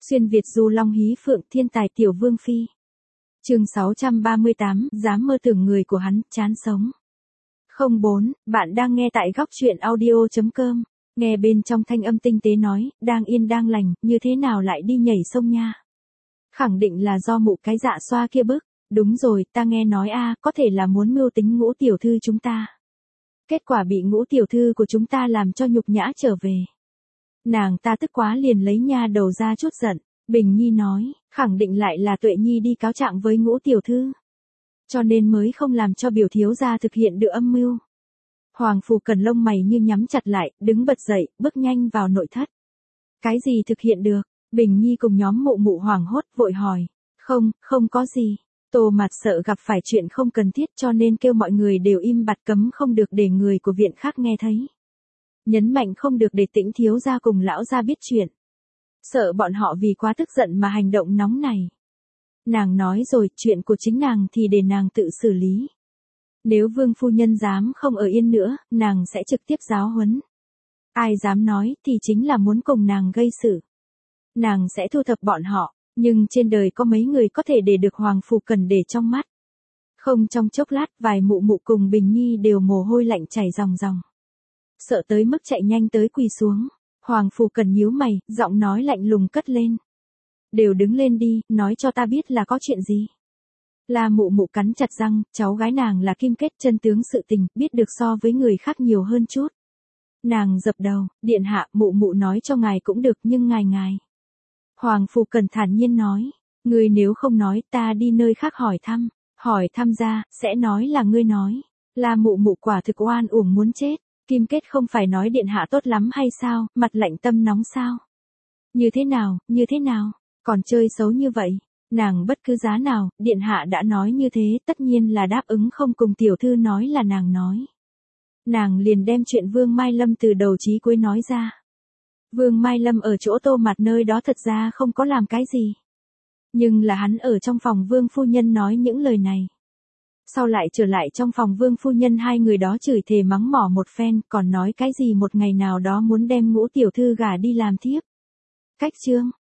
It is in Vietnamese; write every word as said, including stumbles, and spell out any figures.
Xuyên Việt du long hí phượng thiên tài tiểu vương phi. Chương sáu trăm ba mươi tám, dám mơ tưởng người của hắn, chán sống. không bốn, bạn đang nghe tại góc truyện audio chấm com. Nghe bên trong thanh âm tinh tế nói, đang yên đang lành, như thế nào lại đi nhảy sông nha. Khẳng định là do mụ cái dạ xoa kia bức. Đúng rồi, ta nghe nói a, có thể là muốn mưu tính Ngũ tiểu thư chúng ta. Kết quả bị Ngũ tiểu thư của chúng ta làm cho nhục nhã trở về. Nàng ta tức quá liền lấy nha đầu ra chút giận. Bình Nhi nói, khẳng định lại là Tuệ Nhi đi cáo trạng với Ngũ tiểu thư. Cho nên mới không làm cho biểu thiếu gia thực hiện được âm mưu. Hoàng Phủ Cần lông mày như nhắm chặt lại, đứng bật dậy, bước nhanh vào nội thất. Cái gì thực hiện được? Bình Nhi cùng nhóm mụ mụ hoảng hốt vội hỏi. Không, không có gì. Tô Mạt sợ gặp phải chuyện không cần thiết cho nên kêu mọi người đều im bặt cấm không được để người của viện khác nghe thấy. Nhấn mạnh không được để Tĩnh thiếu gia cùng lão gia biết chuyện. Sợ bọn họ vì quá tức giận mà hành động nóng này. Nàng nói rồi, chuyện của chính nàng thì để nàng tự xử lý. Nếu vương phu nhân dám không ở yên nữa, nàng sẽ trực tiếp giáo huấn. Ai dám nói thì chính là muốn cùng nàng gây sự. Nàng sẽ thu thập bọn họ, nhưng trên đời có mấy người có thể để được Hoàng Phủ Cần để trong mắt. Không trong chốc lát vài mụ mụ cùng Bình Nhi đều mồ hôi lạnh chảy ròng ròng. Sợ tới mức chạy nhanh tới quỳ xuống. Hoàng Phủ Cần nhíu mày, giọng nói lạnh lùng cất lên. Đều đứng lên đi, nói cho ta biết là có chuyện gì. La mụ mụ cắn chặt răng, cháu gái nàng là Kim Kết chân tướng sự tình, biết được so với người khác nhiều hơn chút. Nàng dập đầu, điện hạ mụ mụ nói cho ngài cũng được nhưng ngài ngài. Hoàng Phủ Cần thản nhiên nói, ngươi nếu không nói ta đi nơi khác hỏi thăm, hỏi thăm ra, sẽ nói là ngươi nói. La mụ mụ quả thực oan uổng muốn chết. Kim Kết không phải nói điện hạ tốt lắm hay sao, mặt lạnh tâm nóng sao? Như thế nào, như thế nào, còn chơi xấu như vậy? Nàng bất cứ giá nào, điện hạ đã nói như thế, tất nhiên là đáp ứng không cùng tiểu thư nói là nàng nói. Nàng liền đem chuyện Vương Mai Lâm từ đầu chí cuối nói ra. Vương Mai Lâm ở chỗ Tô Mạt nơi đó thật ra không có làm cái gì. Nhưng là hắn ở trong phòng Vương phu nhân nói những lời này. Sau lại trở lại trong phòng Vương phu nhân hai người đó chửi thề mắng mỏ một phen, còn nói cái gì một ngày nào đó muốn đem Ngũ tiểu thư gả đi làm thiếp. Cách chương,